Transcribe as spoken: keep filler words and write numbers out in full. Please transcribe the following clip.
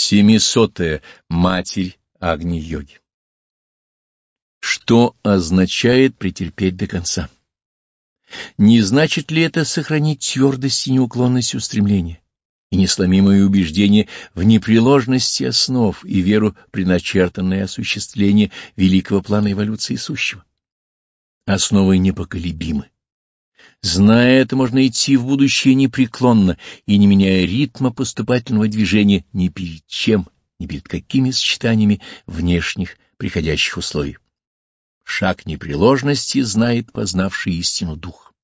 Семисотая. Матерь Агни-йоги. Что означает претерпеть до конца? Не значит ли это сохранить твердость и неуклонность устремления и несломимое убеждение в непреложности основ и веру в предначертанное осуществление великого плана эволюции сущего? Основы непоколебимы. Зная это, можно идти в будущее непреклонно и не меняя ритма поступательного движения ни перед чем, ни перед какими сочетаниями внешних приходящих условий. Шаг непреложности знает познавший истину дух.